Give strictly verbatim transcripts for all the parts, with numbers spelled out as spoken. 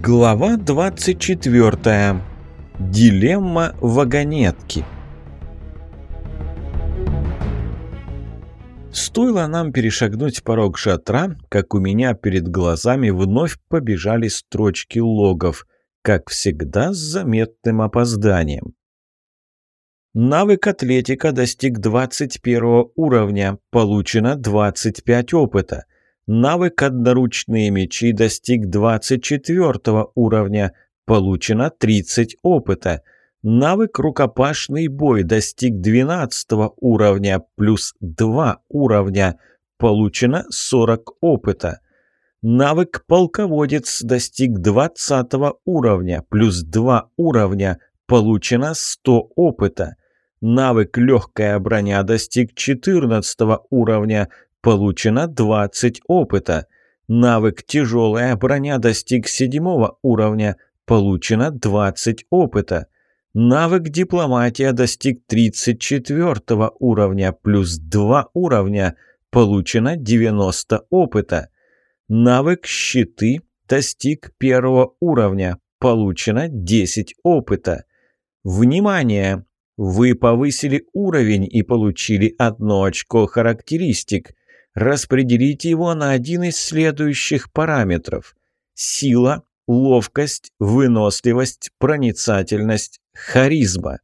Глава двадцать четвёртая. Дилемма вагонетки. Стоило нам перешагнуть порог шатра, как у меня перед глазами вновь побежали строчки логов, как всегда с заметным опозданием. Навык атлетика достиг двадцать первого уровня, получено двадцать пять опыта. Навык одноручные мечи достиг двадцать четвёртого уровня, получено тридцать опыта. Навык рукопашный бой достиг двенадцатого уровня, плюс два уровня, получено сорок опыта. Навык полководец достиг двадцатого уровня, плюс два уровня, получено сто опыта. Навык легкая броня достиг четырнадцатого уровня, получено двадцать опыта. Навык тяжелая броня достиг седьмого уровня, получено двадцать опыта. Навык дипломатия достиг тридцать четвёртого уровня, плюс два уровня, получено девяносто опыта. Навык щиты достиг первого уровня, получено десять опыта. Внимание! Вы повысили уровень и получили одно очко характеристик. Распределите его на один из следующих параметров: сила, ловкость, выносливость, проницательность, харизма.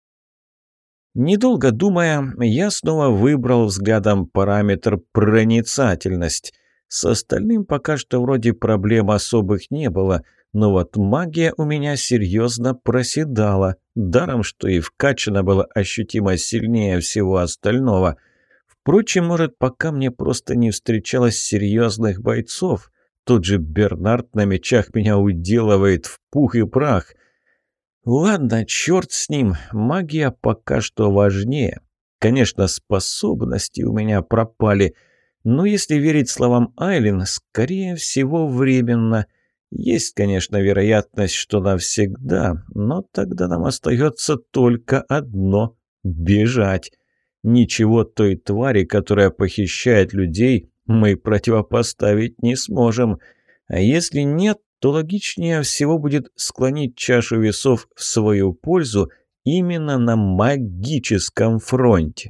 Недолго думая, я снова выбрал взглядом параметр проницательность. С остальным пока что вроде проблем особых не было, но вот магия у меня серьезно проседала, даром что и вкачана была ощутимо сильнее всего остального. Впрочем, может, пока мне просто не встречалось серьезных бойцов. Тот же Бернард на мечах меня уделывает в пух и прах. Ладно, черт с ним, магия пока что важнее. Конечно, способности у меня пропали, но если верить словам Айлин, скорее всего, временно. Есть, конечно, вероятность, что навсегда, но тогда нам остается только одно – бежать. Ничего той твари, которая похищает людей, мы противопоставить не сможем. А если нет, то логичнее всего будет склонить чашу весов в свою пользу именно на магическом фронте.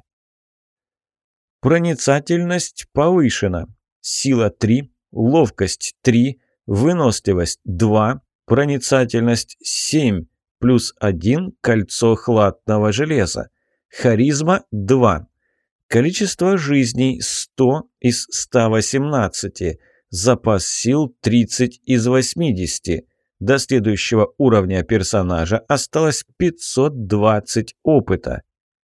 Проницательность повышена. Сила три, ловкость три, выносливость два, проницательность семь, плюс один кольцо хладного железа. Харизма два. Количество жизней сто из ста восемнадцати. Запас сил тридцать из восьмидесяти. До следующего уровня персонажа осталось пятьсот двадцать опыта.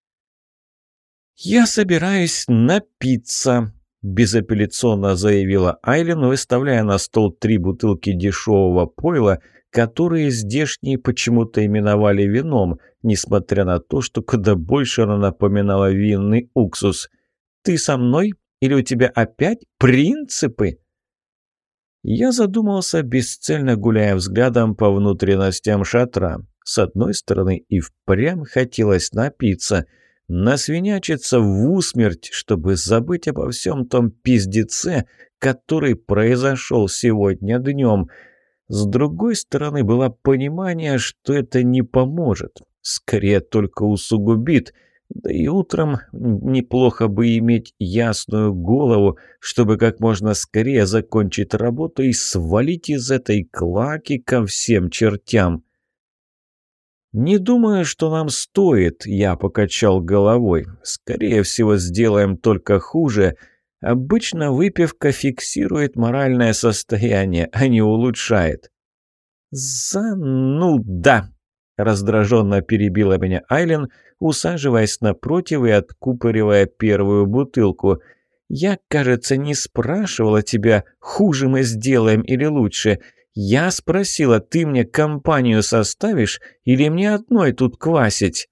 «Я собираюсь напиться», – безапелляционно заявила Айлин, выставляя на стол три бутылки дешевого пойла, которые здешние почему-то именовали вином, несмотря на то, что куда больше оно напоминало винный уксус. «Ты со мной? Или у тебя опять принципы?» Я задумался, бесцельно гуляя взглядом по внутренностям шатра. С одной стороны, и впрямь хотелось напиться, насвинячиться в усмерть, чтобы забыть обо всем том пиздеце, который произошел сегодня днем. С другой стороны, было понимание, что это не поможет, скорее только усугубит, да и утром неплохо бы иметь ясную голову, чтобы как можно скорее закончить работу и свалить из этой клаки ко всем чертям. «Не думаю, что нам стоит», — я покачал головой. «Скорее всего, сделаем только хуже. Обычно выпивка фиксирует моральное состояние, а не улучшает». «Зануда!» — раздраженно перебила меня Айлин, усаживаясь напротив и откупоривая первую бутылку. «Я, кажется, не спрашивала тебя, хуже мы сделаем или лучше. Я спросила, ты мне компанию составишь или мне одной тут квасить?»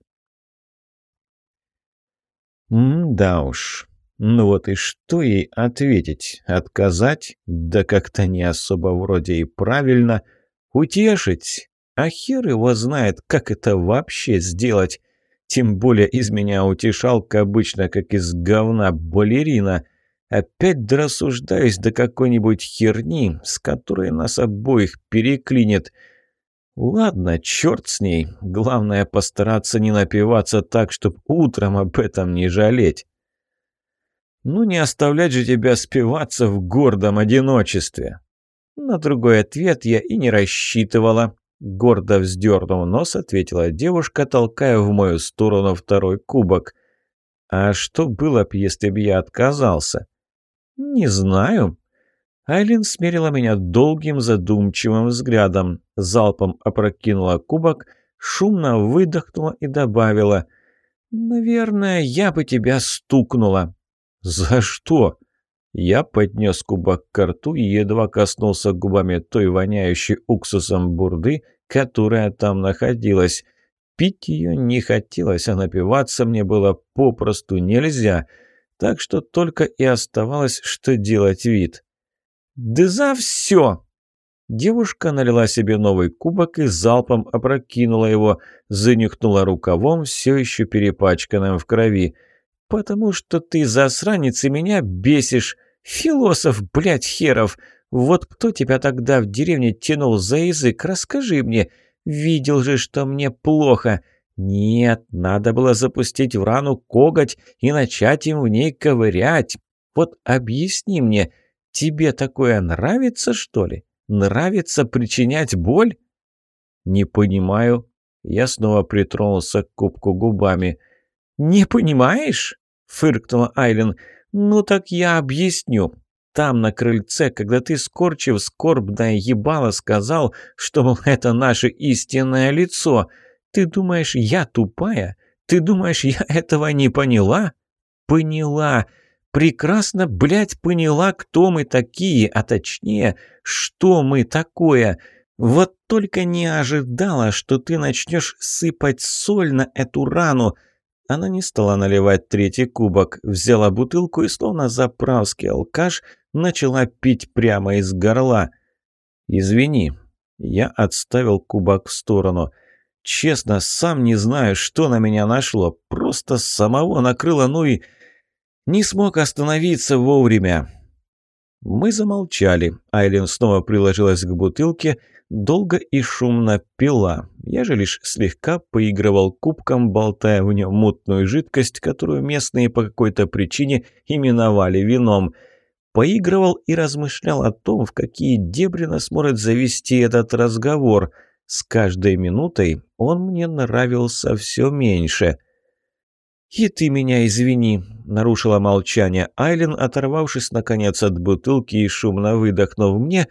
М-да уж. Ну вот и что ей ответить? Отказать? Да как-то не особо вроде и правильно. Утешить? А хер его знает, как это вообще сделать. Тем более из меня утешалка обычно как из говна балерина. Опять дорассуждаюсь до какой-нибудь херни, с которой нас обоих переклинит. Ладно, черт с ней. Главное постараться не напиваться так, чтоб утром об этом не жалеть. Ну не оставлять же тебя спиваться в гордом одиночестве. На другой ответ я и не рассчитывала. Гордо вздернув нос, ответила девушка, толкая в мою сторону второй кубок. А что было б, если б я отказался? Не знаю. Айлин смерила меня долгим задумчивым взглядом, залпом опрокинула кубок, шумно выдохнула и добавила: «Наверное, я бы тебя стукнула». «За что?» Я поднес кубок к рту и едва коснулся губами той воняющей уксусом бурды, которая там находилась. Пить ее не хотелось, а напиваться мне было попросту нельзя, так что только и оставалось, что делать вид. «Да за все!» Девушка налила себе новый кубок и залпом опрокинула его, занюхнула рукавом, все еще перепачканным в крови. «Потому что ты, засранец, и меня бесишь. Философ, блядь, херов! Вот кто тебя тогда в деревне тянул за язык, расскажи мне. Видел же, что мне плохо. Нет, надо было запустить в рану коготь и начать им в ней ковырять. Вот объясни мне, тебе такое нравится, что ли? Нравится причинять боль?» «Не понимаю». Я снова притронулся к кубку губами. «Не понимаешь?» — фыркнула Айлин. «Ну так я объясню. Там, на крыльце, когда ты, скорчив скорбное ебало, сказал, что, мол, это наше истинное лицо, ты думаешь, я тупая? Ты думаешь, я этого не поняла? Поняла. Прекрасно, блядь, поняла, кто мы такие, а точнее, что мы такое. Вот только не ожидала, что ты начнешь сыпать соль на эту рану». Она не стала наливать третий кубок, взяла бутылку и, словно заправский алкаш, начала пить прямо из горла. «Извини». Я отставил кубок в сторону. «Честно, сам не знаю, что на меня нашло. Просто самого накрыло, ну и не смог остановиться вовремя». Мы замолчали. Айлин снова приложилась к бутылке, долго и шумно пила. Я же лишь слегка поигрывал кубком, болтая в нем мутную жидкость, которую местные по какой-то причине именовали вином. Поигрывал и размышлял о том, в какие дебри нас может завести этот разговор. С каждой минутой он мне нравился все меньше. «И ты меня извини», — нарушила молчание Айлин, оторвавшись, наконец, от бутылки и шумно выдохнув. «Мне...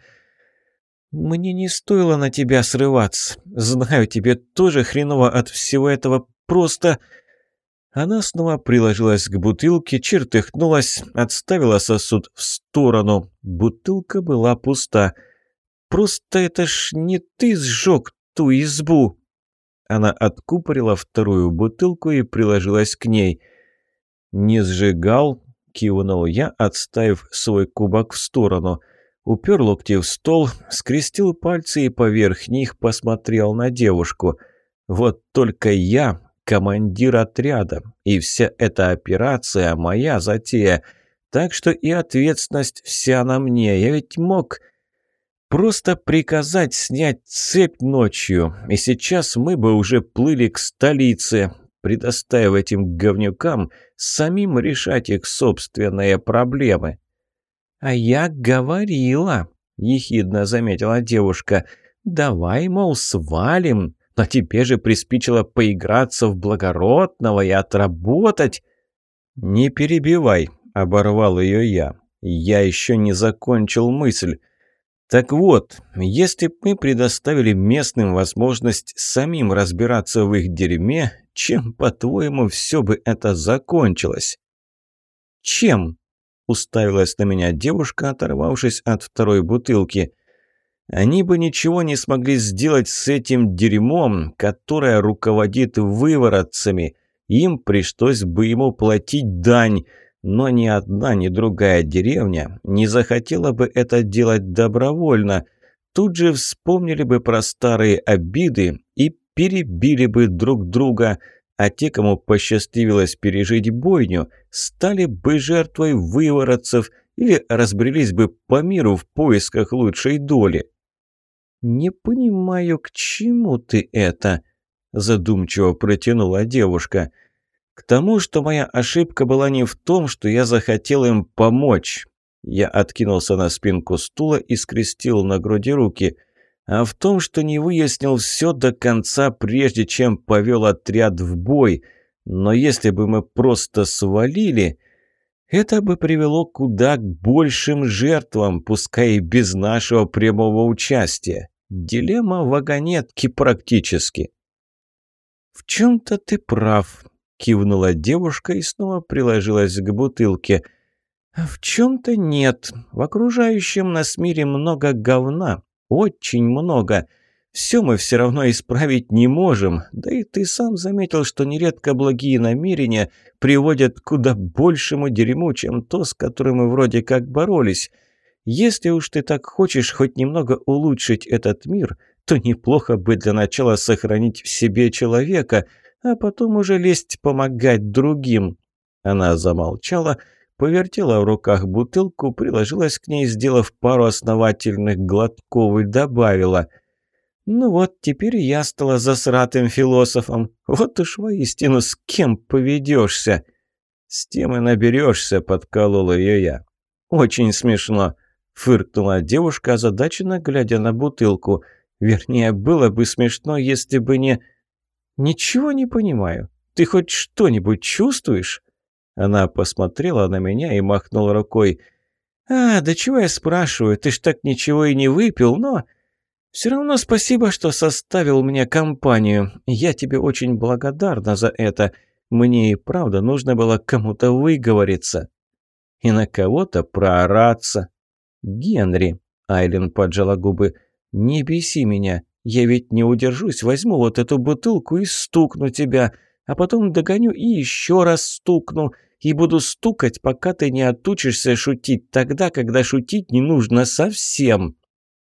мне не стоило на тебя срываться. Знаю, тебе тоже хреново от всего этого. Просто...» Она снова приложилась к бутылке, чертыхнулась, отставила сосуд в сторону. Бутылка была пуста. «Просто это ж не ты сжег ту избу!» Она откупорила вторую бутылку и приложилась к ней. «Не сжигал?» — кивнул я, отставив свой кубок в сторону. Упер локти в стол, скрестил пальцы и поверх них посмотрел на девушку. «Вот только я командир отряда, и вся эта операция моя затея, так что и ответственность вся на мне. Я ведь мог просто приказать снять цепь ночью, и сейчас мы бы уже плыли к столице, предоставив этим говнюкам самим решать их собственные проблемы». «А я говорила», — ехидно заметила девушка, — «давай, мол, свалим, но тебе же приспичило поиграться в благородного и отработать». «Не перебивай», — оборвал ее я, — «я еще не закончил мысль». Так вот, если б мы предоставили местным возможность самим разбираться в их дерьме, чем, по-твоему, все бы это закончилось? «Чем?» — уставилась на меня девушка, оторвавшись от второй бутылки. «Они бы ничего не смогли сделать с этим дерьмом, которое руководит выворотцами. Им пришлось бы ему платить дань». Но ни одна, ни другая деревня не захотела бы это делать добровольно. Тут же вспомнили бы про старые обиды и перебили бы друг друга. а те, кому посчастливилось пережить бойню, стали бы жертвой выворотцев или разбрелись бы по миру в поисках лучшей доли. «Не понимаю, к чему ты это?» – задумчиво протянула девушка. «К тому, что моя ошибка была не в том, что я захотел им помочь». Я откинулся на спинку стула и скрестил на груди руки. «А в том, что не выяснил все до конца, прежде чем повел отряд в бой. Но если бы мы просто свалили, это бы привело куда к большим жертвам, пускай и без нашего прямого участия. Дилемма вагонетки практически». «В чем-то ты прав», — кивнула девушка и снова приложилась к бутылке. «А в чем-то нет. В окружающем нас мире много говна. Очень много. Все мы все равно исправить не можем. Да и ты сам заметил, что нередко благие намерения приводят к куда большему дерьму, чем то, с которым мы вроде как боролись. Если уж ты так хочешь хоть немного улучшить этот мир, то неплохо бы для начала сохранить в себе человека, а потом уже лезть помогать другим». Она замолчала, повертела в руках бутылку, приложилась к ней, сделав пару основательных глотков, и добавила: «Ну вот, теперь я стала засратым философом. Вот уж воистину с кем поведешься?» «С тем и наберешься», — подколол ее я. «Очень смешно», — фыркнула девушка, озадаченно глядя на бутылку. «Вернее, было бы смешно, если бы не...» «Ничего не понимаю. Ты хоть что-нибудь чувствуешь?» Она посмотрела на меня и махнула рукой. «А, да чего я спрашиваю? Ты ж так ничего и не выпил, но... Все равно спасибо, что составил мне компанию. Я тебе очень благодарна за это. Мне и правда нужно было кому-то выговориться. И на кого-то проораться». «Генри», — Айлин поджала губы, — «не беси меня. Я ведь не удержусь, возьму вот эту бутылку и стукну тебя, а потом догоню и еще раз стукну, и буду стукать, пока ты не отучишься шутить тогда, когда шутить не нужно совсем».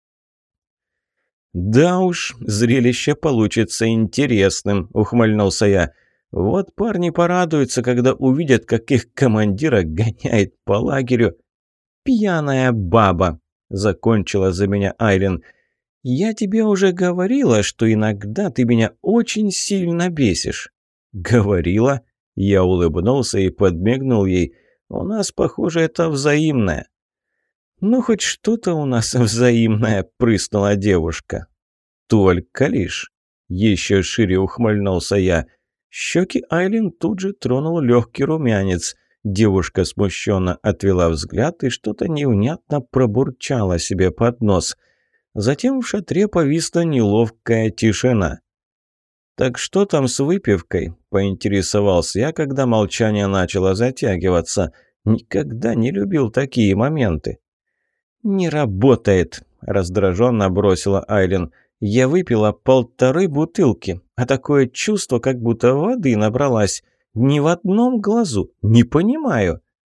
«Да уж, зрелище получится интересным», — ухмыльнулся я. «Вот парни порадуются, когда увидят, как их командира гоняет по лагерю». «Пьяная баба», — закончила за меня Айлин. «Я тебе уже говорила, что иногда ты меня очень сильно бесишь». «Говорила?» — я улыбнулся и подмигнул ей. «У нас, похоже, это взаимное». «Ну, хоть что-то у нас взаимное», — прыснула девушка. «Только лишь», — еще шире ухмыльнулся я. Щеки Айлин тут же тронул легкий румянец. Девушка смущенно отвела взгляд и что-то невнятно пробурчала себе под нос. Затем в шатре повисла неловкая тишина. «Так что там с выпивкой?» – поинтересовался я, когда молчание начало затягиваться. Никогда не любил такие моменты. «Не работает», – раздраженно бросила Айлин. «Я выпила полторы бутылки, а такое чувство, как будто воды набралась. Ни в одном глазу. Не понимаю».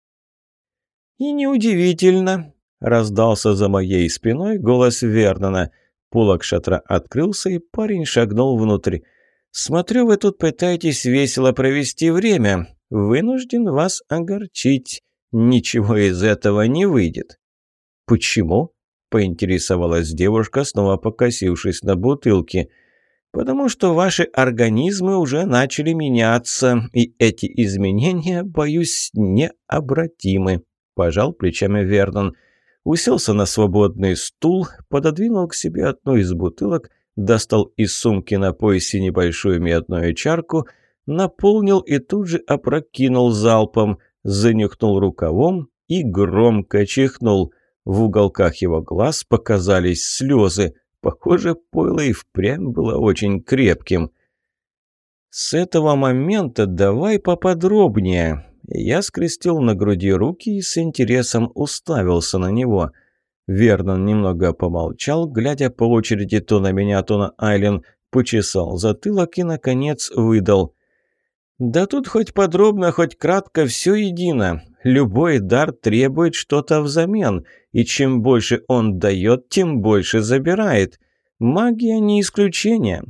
«И неудивительно», – раздался за моей спиной голос Вернона. Полог шатра открылся, и парень шагнул внутрь. «Смотрю, вы тут пытаетесь весело провести время. Вынужден вас огорчить. Ничего из этого не выйдет». «Почему?» – поинтересовалась девушка, снова покосившись на бутылки. «Потому что ваши организмы уже начали меняться, и эти изменения, боюсь, необратимы», – пожал плечами Вернон. Уселся на свободный стул, пододвинул к себе одну из бутылок, достал из сумки на поясе небольшую медную чарку, наполнил и тут же опрокинул залпом, занюхнул рукавом и громко чихнул. В уголках его глаз показались слезы. Похоже, пойло и впрямь было очень крепким. «С этого момента давай поподробнее». Я скрестил на груди руки и с интересом уставился на него. Вернон немного помолчал, глядя по очереди то на меня, то на Айлин, почесал затылок и, наконец, выдал. «Да тут хоть подробно, хоть кратко, все едино. Любой дар требует что-то взамен, и чем больше он дает, тем больше забирает. Магия не исключение.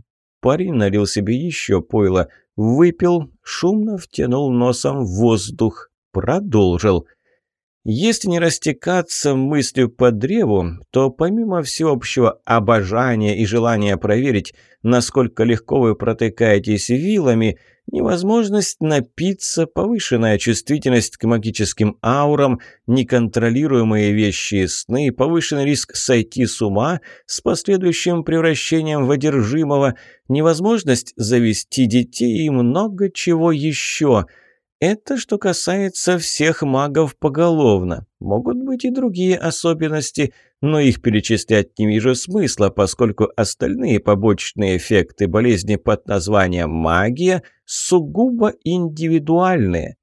парень налил себе еще пойла, выпил, шумно втянул носом воздух, продолжил. Если не растекаться мыслью по древу, то помимо всеобщего обожания и желания проверить, насколько легко вы протыкаетесь вилами, невозможность напиться, повышенная чувствительность к магическим аурам, неконтролируемые вещи сны, повышенный риск сойти с ума с последующим превращением в одержимого, невозможность завести детей и много чего еще – это что касается всех магов поголовно. Могут быть и другие особенности, но их перечислять не вижу смысла, поскольку остальные побочные эффекты болезни под названием магия сугубо индивидуальные.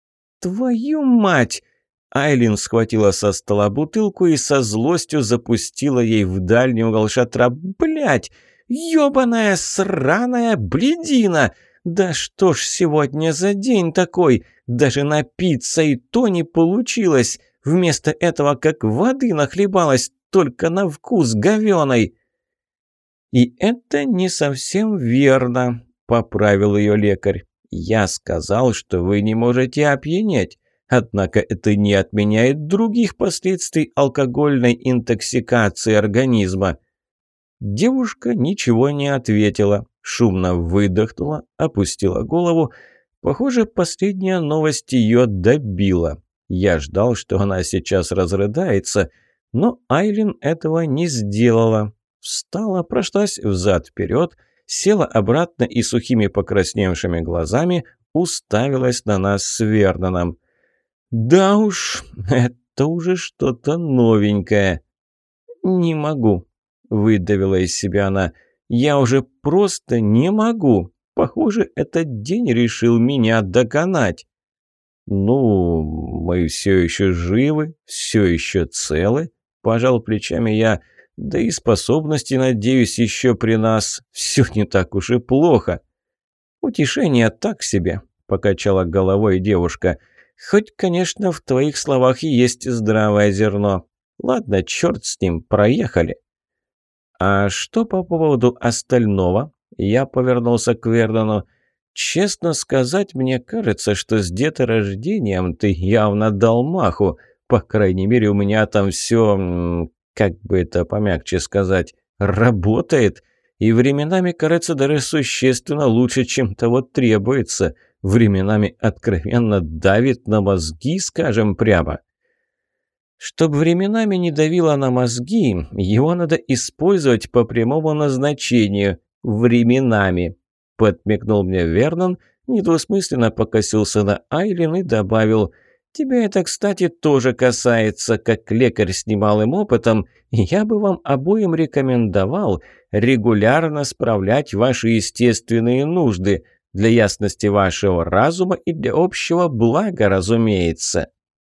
«Твою мать!» Айлин схватила со стола бутылку и со злостью запустила ей в дальний угол шатра. «Блядь! Ёбаная сраная блядина! Да что ж сегодня за день такой? Даже напиться и то не получилось. Вместо этого как воды нахлебалась, только на вкус говёной». «И это не совсем верно», — поправил ее лекарь. «Я сказал, что вы не можете опьянеть. Однако это не отменяет других последствий алкогольной интоксикации организма». Девушка ничего не ответила, шумно выдохнула, опустила голову. Похоже, последняя новость ее добила. Я ждал, что она сейчас разрыдается, но Айлин этого не сделала. Встала, прошлась взад-вперед, села обратно и сухими покрасневшими глазами уставилась на нас с Верноном. «Да уж, это уже что-то новенькое». «Не могу», — выдавила из себя она. «Я уже просто не могу. Похоже, этот день решил меня доконать». «Ну, мы все еще живы, все еще целы», — пожал плечами я. «Да и способности, надеюсь, еще при нас. Все не так уж и плохо». «Утешение так себе», — покачала головой девушка. «Хоть, конечно, в твоих словах и есть здравое зерно. Ладно, черт с ним, проехали». «А что по поводу остального?» Я повернулся к Вернону. «Честно сказать, мне кажется, что с деторождением ты явно дал маху. По крайней мере, у меня там все, как бы это помягче сказать, работает. И временами, кажется, даже существенно лучше, чем того требуется. Временами откровенно давит на мозги, скажем прямо». «Чтоб временами не давило на мозги, его надо использовать по прямому назначению. Временами», — подмигнул мне Вернон, недвусмысленно покосился на Айлин и добавил: «Тебя это, кстати, тоже касается. Как лекарь с немалым опытом, я бы вам обоим рекомендовал регулярно справлять ваши естественные нужды для ясности вашего разума и для общего блага, разумеется».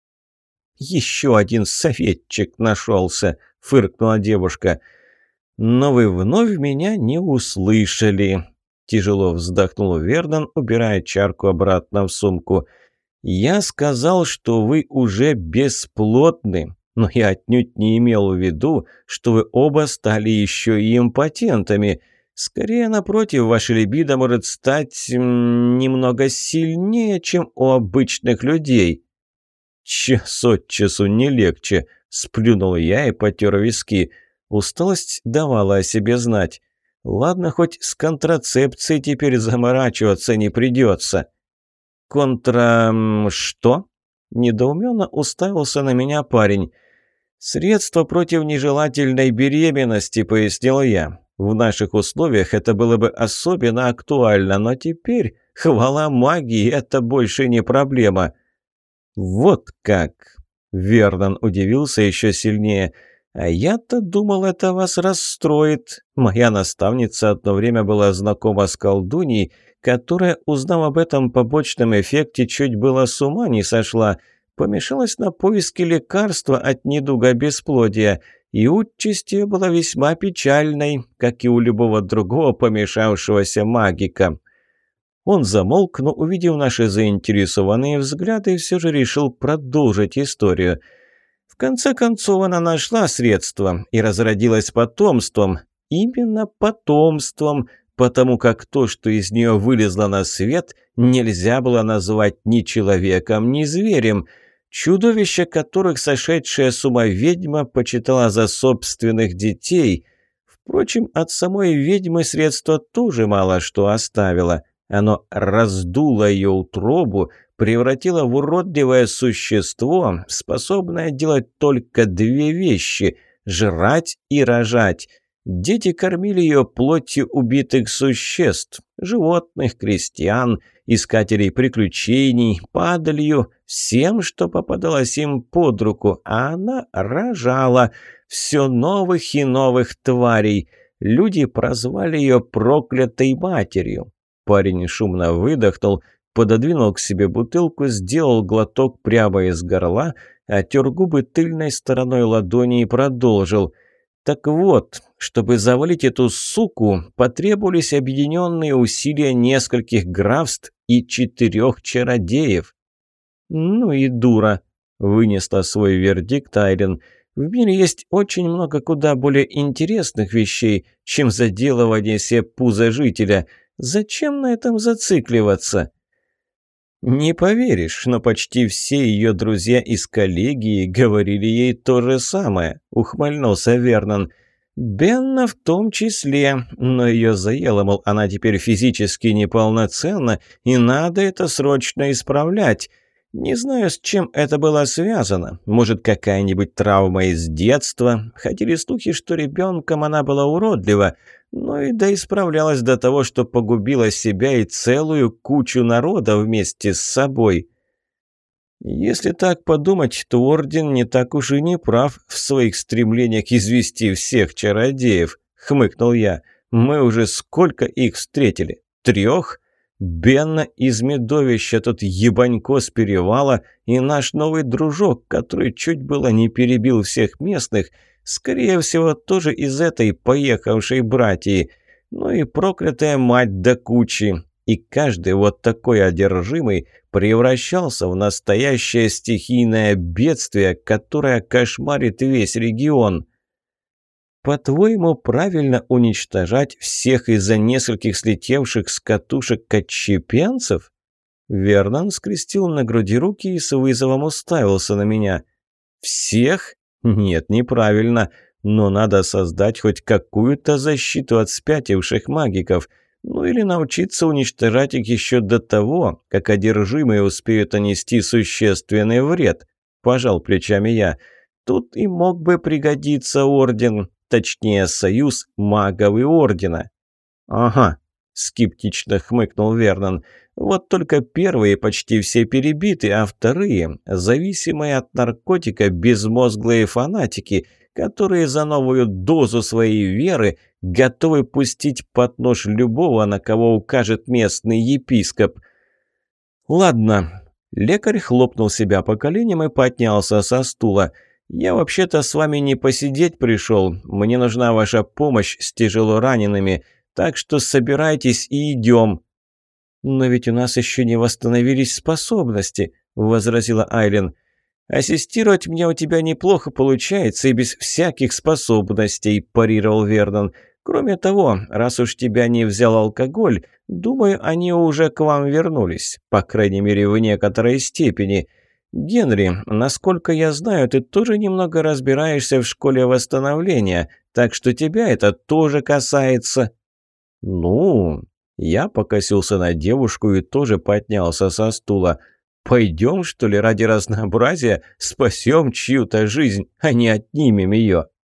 «Еще один советчик нашелся», — фыркнула девушка. «Но вы вновь меня не услышали», — тяжело вздохнул Вернон, убирая чарку обратно в сумку. «Я сказал, что вы уже бесплодны, но я отнюдь не имел в виду, что вы оба стали еще и импотентами. Скорее, напротив, ваша либидо может стать м, немного сильнее, чем у обычных людей». «Час от часу не легче», — сплюнул я и потер виски. Усталость давала о себе знать. Ладно, хоть с контрацепцией теперь заморачиваться не придется. «Контра... что?» — недоуменно уставился на меня парень. «Средство против нежелательной беременности», — пояснил я. «В наших условиях это было бы особенно актуально, но теперь, хвала магии, это больше не проблема». «Вот как!» — Вернон удивился еще сильнее. «А я-то думал, это вас расстроит. Моя наставница одно время была знакома с колдуньей, которая, узнав об этом побочном эффекте, чуть было с ума не сошла, помешалась на поиске лекарства от недуга бесплодия, и участь ее была весьма печальной, как и у любого другого помешавшегося магика». Он замолк, но, увидев наши заинтересованные взгляды, все же решил продолжить историю. В конце концов, она нашла средство и разродилась потомством. Именно потомством, потому как то, что из нее вылезло на свет, нельзя было назвать ни человеком, ни зверем. Чудовища, которых сошедшая с ума ведьма почитала за собственных детей. Впрочем, от самой ведьмы средства тоже мало что оставило. Оно раздуло ее утробу, превратило в уродливое существо, способное делать только две вещи – жрать и рожать. Дети кормили ее плотью убитых существ – животных, крестьян, искателей приключений, падалью, всем, что попадалось им под руку, а она рожала все новых и новых тварей. Люди прозвали ее проклятой матерью. Парень шумно выдохнул, пододвинул к себе бутылку, сделал глоток прямо из горла, отер губы тыльной стороной ладони и продолжил. Так вот, чтобы завалить эту суку, потребовались объединенные усилия нескольких графств и четырех чародеев. «Ну и дура», — вынесла свой вердикт Айлен. «В мире есть очень много куда более интересных вещей, чем заделывание себе пуза жителя. Зачем на этом зацикливаться?» «Не поверишь, но почти все ее друзья из коллегии говорили ей то же самое», — ухмыльнулся Вернон. «Бенна в том числе, но ее заело, мол, она теперь физически неполноценна, и надо это срочно исправлять. Не знаю, с чем это было связано. Может, какая-нибудь травма из детства. Ходили слухи, что ребенком она была уродлива, но и доисправлялась до того, что погубила себя и целую кучу народа вместе с собой». «Если так подумать, то Орден не так уж и не прав в своих стремлениях извести всех чародеев», — хмыкнул я. «Мы уже сколько их встретили? Трех? Бенна из Медовища, тот ебанько с перевала и наш новый дружок, который чуть было не перебил всех местных, скорее всего, тоже из этой поехавшей братьи. Ну и проклятая мать до кучи. И каждый вот такой одержимый превращался в настоящее стихийное бедствие, которое кошмарит весь регион». «По-твоему, правильно уничтожать всех из-за нескольких слетевших с катушек отщепенцев?» Вернон скрестил на груди руки и с вызовом уставился на меня. «Всех? Нет, неправильно. Но надо создать хоть какую-то защиту от спятивших магиков. Ну или научиться уничтожать их еще до того, как одержимые успеют нанести существенный вред», – пожал плечами я. «Тут и мог бы пригодиться Орден, точнее союз магов и Ордена». «Ага», – скептично хмыкнул Вернон. «Вот только первые почти все перебиты, а вторые – зависимые от наркотика безмозглые фанатики, которые за новую дозу своей веры готовы пустить под нож любого, на кого укажет местный епископ». «Ладно». Лекарь хлопнул себя по коленям и поднялся со стула. «Я вообще-то с вами не посидеть пришел. Мне нужна ваша помощь с тяжело ранеными, так что собирайтесь и идем». «Но ведь у нас еще не восстановились способности», — возразила Айлен. «Ассистировать мне у тебя неплохо получается и без всяких способностей», – парировал Вернон. «Кроме того, раз уж тебя не взял алкоголь, думаю, они уже к вам вернулись, по крайней мере, в некоторой степени. Генри, насколько я знаю, ты тоже немного разбираешься в школе восстановления, так что тебя это тоже касается». «Ну...» Я покосился на девушку и тоже поднялся со стула. «Пойдем, что ли, ради разнообразия спасем чью-то жизнь, а не отнимем ее?»